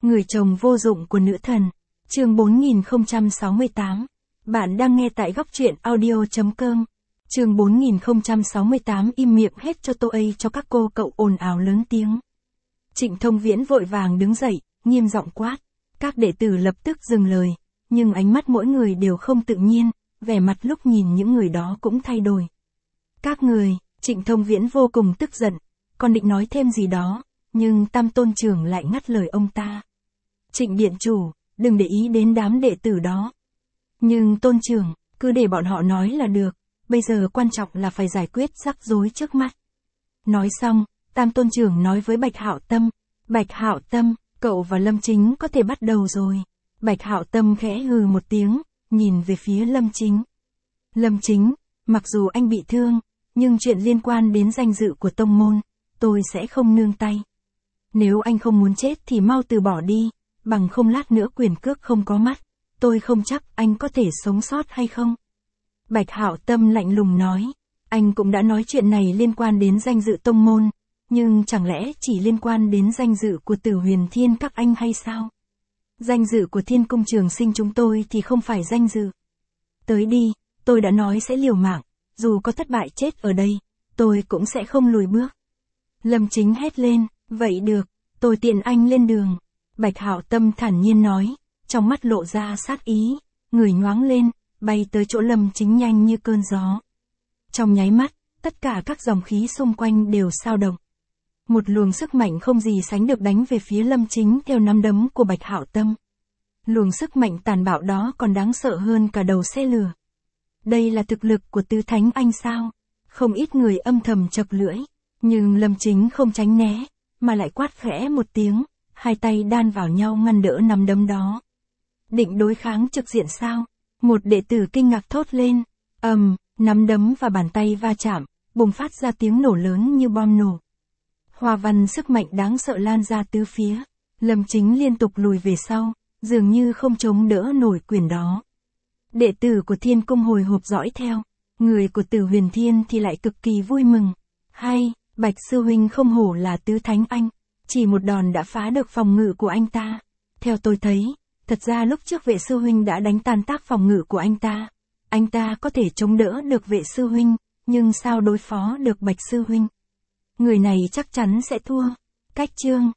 Người chồng vô dụng của nữ thần. Chương 4068. Bạn đang nghe tại góc truyện audio.com. Chương 4068 im miệng hết cho tôi ấy cho các cô cậu ồn ào lớn tiếng. Trịnh Thông Viễn vội vàng đứng dậy, nghiêm giọng quát. Các đệ tử lập tức dừng lời, nhưng ánh mắt mỗi người đều không tự nhiên, vẻ mặt lúc nhìn những người đó cũng thay đổi. Các người, Trịnh Thông Viễn vô cùng tức giận, còn định nói thêm gì đó, nhưng Tam Tôn trưởng lại ngắt lời ông ta. Trịnh điện chủ, đừng để ý đến đám đệ tử đó. Nhưng Tôn trưởng, cứ để bọn họ nói là được, bây giờ quan trọng là phải giải quyết rắc rối trước mắt. Nói xong, Tam Tôn trưởng nói với Bạch Hạo Tâm, Bạch Hạo Tâm, cậu và Lâm Chính có thể bắt đầu rồi. Bạch Hạo Tâm khẽ hừ một tiếng, nhìn về phía Lâm Chính. Lâm Chính, mặc dù anh bị thương, nhưng chuyện liên quan đến danh dự của tông môn, tôi sẽ không nương tay. Nếu anh không muốn chết thì mau từ bỏ đi, bằng không lát nữa quyền cước không có mắt, tôi không chắc anh có thể sống sót hay không. Bạch Hạo Tâm lạnh lùng nói, anh cũng đã nói chuyện này liên quan đến danh dự tông môn, nhưng chẳng lẽ chỉ liên quan đến danh dự của Tử Huyền Thiên các anh hay sao? Danh dự của Thiên Cung Trường Sinh chúng tôi thì không phải danh dự. Tới đi, tôi đã nói sẽ liều mạng, dù có thất bại chết ở đây, tôi cũng sẽ không lùi bước. Lâm Chính hét lên, vậy được, tôi tiện anh lên đường. Bạch Hạo Tâm thản nhiên nói, trong mắt lộ ra sát ý, người nhoáng lên, bay tới chỗ Lâm Chính nhanh như cơn gió. Trong nháy mắt, tất cả các dòng khí xung quanh đều xao động. Một luồng sức mạnh không gì sánh được đánh về phía Lâm Chính theo nắm đấm của Bạch Hạo Tâm. Luồng sức mạnh tàn bạo đó còn đáng sợ hơn cả đầu xe lửa. Đây là thực lực của Tứ Thánh Anh sao? Không ít người âm thầm chật lưỡi, nhưng Lâm Chính không tránh né, mà lại quát khẽ một tiếng, hai tay đan vào nhau ngăn đỡ nắm đấm đó. Định đối kháng trực diện sao? Một đệ tử kinh ngạc thốt lên. Nắm đấm và bàn tay va chạm, bùng phát ra tiếng nổ lớn như bom nổ. Hoa văn sức mạnh đáng sợ lan ra tứ phía. Lâm Chính liên tục lùi về sau, dường như không chống đỡ nổi quyền đó. Đệ tử của Thiên Cung hồi hộp dõi theo, người của Tử Huyền Thiên thì lại cực kỳ vui mừng. Hay, Bạch sư huynh không hổ là Tứ Thánh Anh, chỉ một đòn đã phá được phòng ngự của anh ta. Theo tôi thấy, thật ra lúc trước Vệ sư huynh đã đánh tan tác phòng ngự của anh ta có thể chống đỡ được Vệ sư huynh, nhưng sao đối phó được Bạch sư huynh? Người này chắc chắn sẽ thua. Cách chương